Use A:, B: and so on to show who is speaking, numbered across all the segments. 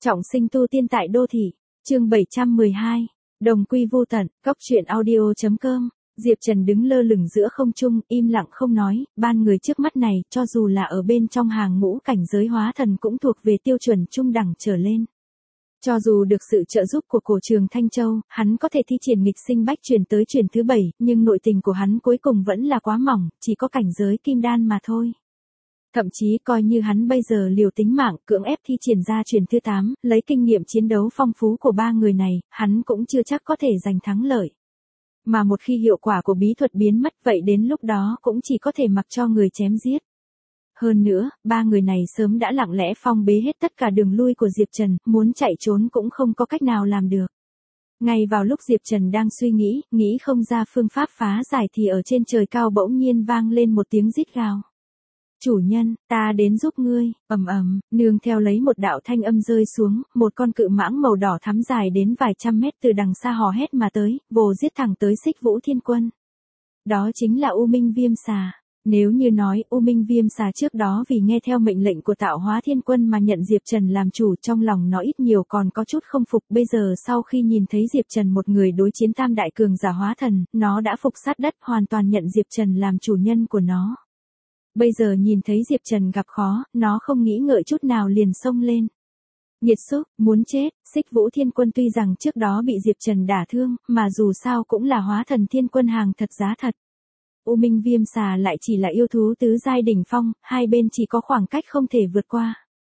A: Trọng sinh tu tiên tại đô thị, chương 712, đồng quy vô tận, góc truyện audio.com. Diệp Trần đứng lơ lửng giữa không trung, im lặng không nói, ban người trước mắt này, cho dù là ở bên trong hàng ngũ cảnh giới hóa thần cũng thuộc về tiêu chuẩn trung đẳng trở lên. Cho dù được sự trợ giúp của cổ trường Thanh Châu, hắn có thể thi triển nghịch sinh bách truyền tới truyền thứ 7, nhưng nội tình của hắn cuối cùng vẫn là quá mỏng, chỉ có cảnh giới kim đan mà thôi. Thậm chí coi như hắn bây giờ liều tính mạng cưỡng ép thi triển ra truyền thứ 8, lấy kinh nghiệm chiến đấu phong phú của ba người này, hắn cũng chưa chắc có thể giành thắng lợi. Mà một khi hiệu quả của bí thuật biến mất vậy đến lúc đó cũng chỉ có thể mặc cho người chém giết. Hơn nữa, ba người này sớm đã lặng lẽ phong bế hết tất cả đường lui của Diệp Trần, muốn chạy trốn cũng không có cách nào làm được. Ngay vào lúc Diệp Trần đang suy nghĩ không ra phương pháp phá giải thì ở trên trời cao bỗng nhiên vang lên một tiếng rít gào. Chủ nhân, ta đến giúp ngươi, ầm ầm, nương theo lấy một đạo thanh âm rơi xuống, một con cự mãng màu đỏ thắm dài đến vài trăm mét từ đằng xa hò hét mà tới, vồ giết thẳng tới Xích Vũ Thiên Quân. Đó chính là U Minh Viêm Xà. Nếu như nói U Minh Viêm Xà trước đó vì nghe theo mệnh lệnh của Tạo Hóa Thiên Quân mà nhận Diệp Trần làm chủ, trong lòng nó ít nhiều còn có chút không phục, bây giờ sau khi nhìn thấy Diệp Trần một người đối chiến tam đại cường giả hóa thần, nó đã phục sát đất, hoàn toàn nhận Diệp Trần làm chủ nhân của nó. Bây giờ nhìn thấy Diệp Trần gặp khó, nó không nghĩ ngợi chút nào liền xông lên. Nhiệt xúc, muốn chết, Xích Vũ Thiên Quân tuy rằng trước đó bị Diệp Trần đả thương, mà dù sao cũng là hóa thần thiên quân hàng thật giá thật. U Minh Viêm Xà lại chỉ là yêu thú tứ giai đỉnh phong, hai bên chỉ có khoảng cách không thể vượt qua.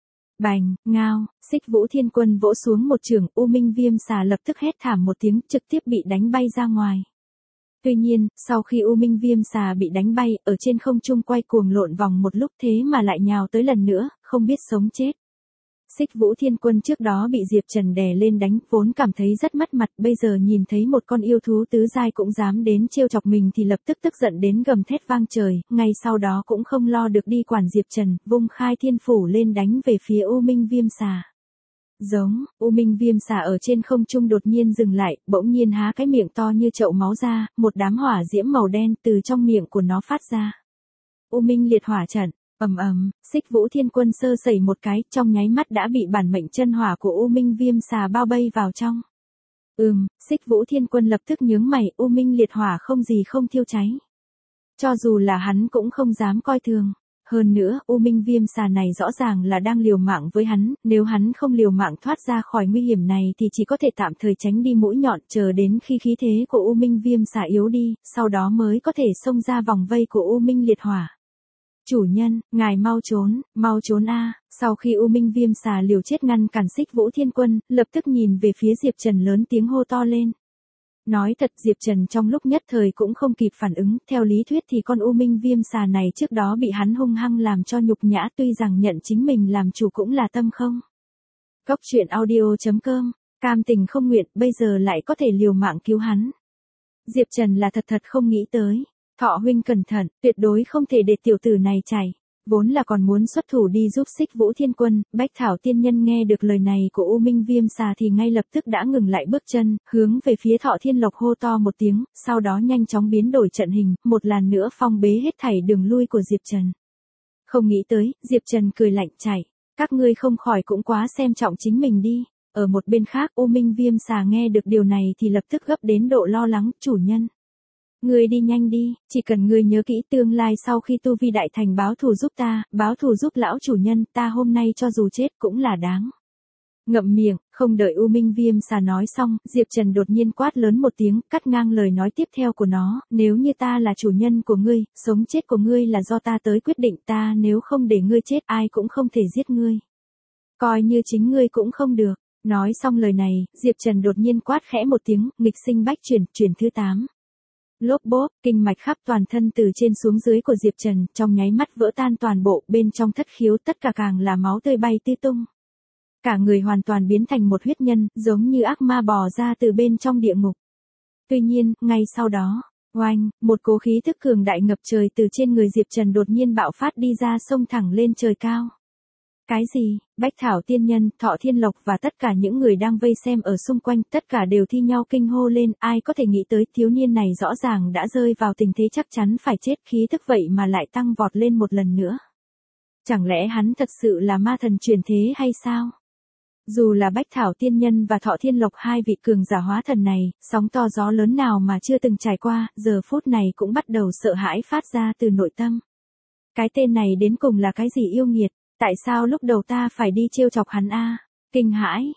A: Bành, ngao, Xích Vũ Thiên Quân vỗ xuống một chưởng, U Minh Viêm Xà lập tức hét thảm một tiếng, trực tiếp bị đánh bay ra ngoài. Tuy nhiên, sau khi U Minh Viêm Xà bị đánh bay, ở trên không trung quay cuồng lộn vòng một lúc thế mà lại nhào tới lần nữa, không biết sống chết. Xích Vũ Thiên Quân trước đó bị Diệp Trần đè lên đánh, vốn cảm thấy rất mất mặt, bây giờ nhìn thấy một con yêu thú tứ giai cũng dám đến trêu chọc mình thì lập tức tức giận đến gầm thét vang trời, ngay sau đó cũng không lo được đi quản Diệp Trần, vung khai thiên phủ lên đánh về phía U Minh Viêm Xà. Giống, U Minh Viêm Xà ở trên không trung đột nhiên dừng lại, bỗng nhiên há cái miệng to như chậu máu ra, một đám hỏa diễm màu đen từ trong miệng của nó phát ra. U Minh liệt hỏa trận, ầm ầm, Xích Vũ Thiên Quân sơ sẩy một cái, trong nháy mắt đã bị bản mệnh chân hỏa của U Minh Viêm Xà bao vây vào trong. Xích Vũ Thiên Quân lập tức nhướng mày, U Minh liệt hỏa không gì không thiêu cháy. Cho dù là hắn cũng không dám coi thường. Hơn nữa, U Minh Viêm Xà này rõ ràng là đang liều mạng với hắn, nếu hắn không liều mạng thoát ra khỏi nguy hiểm này thì chỉ có thể tạm thời tránh đi mũi nhọn, chờ đến khi khí thế của U Minh Viêm Xà yếu đi, sau đó mới có thể xông ra vòng vây của U Minh liệt hỏa. Chủ nhân, ngài mau trốn a! Sau khi U Minh Viêm Xà liều chết ngăn cản Xích Vũ Thiên Quân, lập tức nhìn về phía Diệp Trần lớn tiếng hô to lên. Nói thật, Diệp Trần trong lúc nhất thời cũng không kịp phản ứng, theo lý thuyết thì con U Minh Viêm Xà này trước đó bị hắn hung hăng làm cho nhục nhã, tuy rằng nhận chính mình làm chủ cũng là tâm không. Góc truyện audio.com, cam tình không nguyện, bây giờ lại có thể liều mạng cứu hắn. Diệp Trần là thật không nghĩ tới. Thọ huynh cẩn thận, tuyệt đối không thể để tiểu tử này chạy. Vốn là còn muốn xuất thủ đi giúp Xích Vũ Thiên Quân, Bách Thảo Tiên Nhân nghe được lời này của U Minh Viêm Xà thì ngay lập tức đã ngừng lại bước chân, hướng về phía Thọ Thiên Lộc hô to một tiếng, sau đó nhanh chóng biến đổi trận hình, một lần nữa phong bế hết thảy đường lui của Diệp Trần. Không nghĩ tới, Diệp Trần cười lạnh chạy, các ngươi không khỏi cũng quá xem trọng chính mình đi. Ở một bên khác, U Minh Viêm Xà nghe được điều này thì lập tức gấp đến độ lo lắng, chủ nhân. Ngươi đi nhanh đi, chỉ cần ngươi nhớ kỹ tương lai sau khi tu vi đại thành báo thù giúp ta, báo thù giúp lão chủ nhân, ta hôm nay cho dù chết cũng là đáng. Ngậm miệng, không đợi U Minh Viêm Xà nói xong, Diệp Trần đột nhiên quát lớn một tiếng, cắt ngang lời nói tiếp theo của nó, nếu như ta là chủ nhân của ngươi, sống chết của ngươi là do ta tới quyết định, ta nếu không để ngươi chết ai cũng không thể giết ngươi. Coi như chính ngươi cũng không được. Nói xong lời này, Diệp Trần đột nhiên quát khẽ một tiếng, nghịch sinh bách chuyển thứ 8. Lốp bốp, kinh mạch khắp toàn thân từ trên xuống dưới của Diệp Trần, trong nháy mắt vỡ tan toàn bộ, bên trong thất khiếu tất cả càng là máu tươi bay tứ tung. Cả người hoàn toàn biến thành một huyết nhân, giống như ác ma bò ra từ bên trong địa ngục. Tuy nhiên, ngay sau đó, oanh, một cỗ khí tức cường đại ngập trời từ trên người Diệp Trần đột nhiên bạo phát đi ra, xông thẳng lên trời cao. Cái gì? Bách Thảo Tiên Nhân, Thọ Thiên Lộc và tất cả những người đang vây xem ở xung quanh, tất cả đều thi nhau kinh hô lên, ai có thể nghĩ tới thiếu niên này rõ ràng đã rơi vào tình thế chắc chắn phải chết, khí tức vậy mà lại tăng vọt lên một lần nữa. Chẳng lẽ hắn thật sự là ma thần truyền thế hay sao? Dù là Bách Thảo Tiên Nhân và Thọ Thiên Lộc hai vị cường giả hóa thần này, sóng to gió lớn nào mà chưa từng trải qua, giờ phút này cũng bắt đầu sợ hãi phát ra từ nội tâm. Cái tên này đến cùng là cái gì yêu nghiệt, tại sao lúc đầu ta phải đi trêu chọc hắn a? Kinh hãi,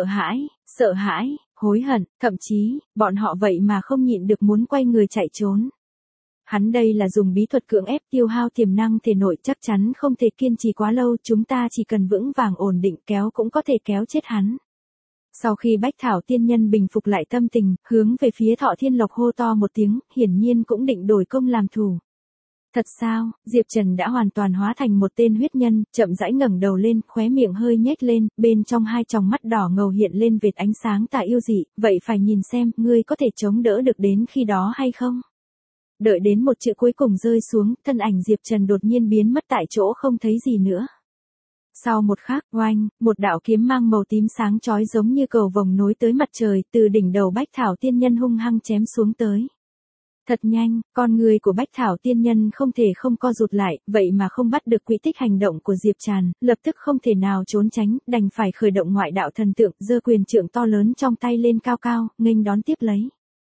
A: sợ hãi, hối hận, thậm chí, bọn họ vậy mà không nhịn được muốn quay người chạy trốn. Hắn đây là dùng bí thuật cưỡng ép tiêu hao tiềm năng thể nội, chắc chắn không thể kiên trì quá lâu, chúng ta chỉ cần vững vàng ổn định kéo cũng có thể kéo chết hắn. Sau khi Bách Thảo Tiên Nhân bình phục lại tâm tình, hướng về phía Thọ Thiên Lộc hô to một tiếng, hiển nhiên cũng định đổi công làm thủ. Thật sao, Diệp Trần đã hoàn toàn hóa thành một tên huyết nhân, chậm rãi ngẩng đầu lên, khóe miệng hơi nhếch lên, bên trong hai tròng mắt đỏ ngầu hiện lên vệt ánh sáng tà yêu dị, vậy phải nhìn xem, ngươi có thể chống đỡ được đến khi đó hay không? Đợi đến một chữ cuối cùng rơi xuống, thân ảnh Diệp Trần đột nhiên biến mất tại chỗ không thấy gì nữa. Sau một khắc, oanh, một đạo kiếm mang màu tím sáng chói giống như cầu vồng nối tới mặt trời, từ đỉnh đầu Bách Thảo Tiên Nhân hung hăng chém xuống tới. Thật nhanh, con người của Bách Thảo Tiên Nhân không thể không co rụt lại, vậy mà không bắt được quỹ tích hành động của Diệp Trần, lập tức không thể nào trốn tránh, đành phải khởi động ngoại đạo thần tượng, giơ quyền trượng to lớn trong tay lên cao cao, nghênh đón tiếp lấy.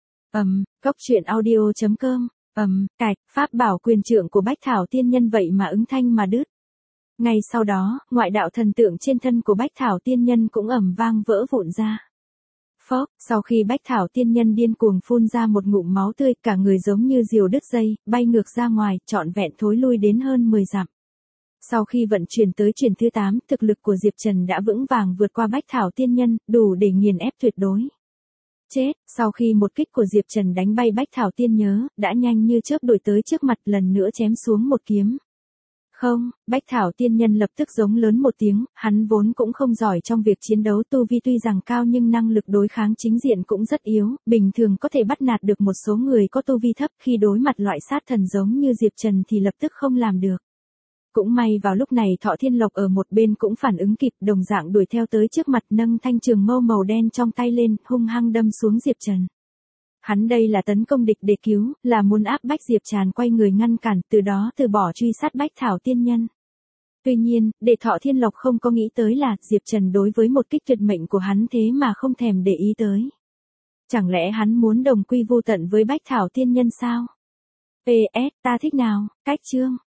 A: Cốc truyện audio.com, cạch, pháp bảo quyền trượng của Bách Thảo Tiên Nhân vậy mà ứng thanh mà đứt. Ngay sau đó, ngoại đạo thần tượng trên thân của Bách Thảo Tiên Nhân cũng ầm vang vỡ vụn ra. Phốc, sau khi Bách Thảo Tiên Nhân điên cuồng phun ra một ngụm máu tươi, cả người giống như diều đứt dây, bay ngược ra ngoài, trọn vẹn thối lui đến hơn 10 dặm. Sau khi vận chuyển tới chuyển thứ 8, thực lực của Diệp Trần đã vững vàng vượt qua Bách Thảo Tiên Nhân, đủ để nghiền ép tuyệt đối. Chết, sau khi một kích của Diệp Trần đánh bay Bách Thảo Tiên Nhớ, đã nhanh như chớp đuổi tới trước mặt, lần nữa chém xuống một kiếm. Không, Bách Thảo Tiên Nhân lập tức giống lớn một tiếng, hắn vốn cũng không giỏi trong việc chiến đấu, tu vi tuy rằng cao nhưng năng lực đối kháng chính diện cũng rất yếu, bình thường có thể bắt nạt được một số người có tu vi thấp, khi đối mặt loại sát thần giống như Diệp Trần thì lập tức không làm được. Cũng may vào lúc này Thọ Thiên Lộc ở một bên cũng phản ứng kịp, đồng dạng đuổi theo tới trước mặt, nâng thanh trường mâu màu đen trong tay lên, hung hăng đâm xuống Diệp Trần. Hắn đây là tấn công địch để cứu, là muốn áp bách Diệp Trần quay người ngăn cản, từ đó từ bỏ truy sát Bách Thảo Tiên Nhân. Tuy nhiên, để Thọ Thiên Lộc không có nghĩ tới là, Diệp Trần đối với một kích tuyệt mệnh của hắn thế mà không thèm để ý tới. Chẳng lẽ hắn muốn đồng quy vô tận với Bách Thảo Tiên Nhân sao? PS, ta thích nào, cách chương.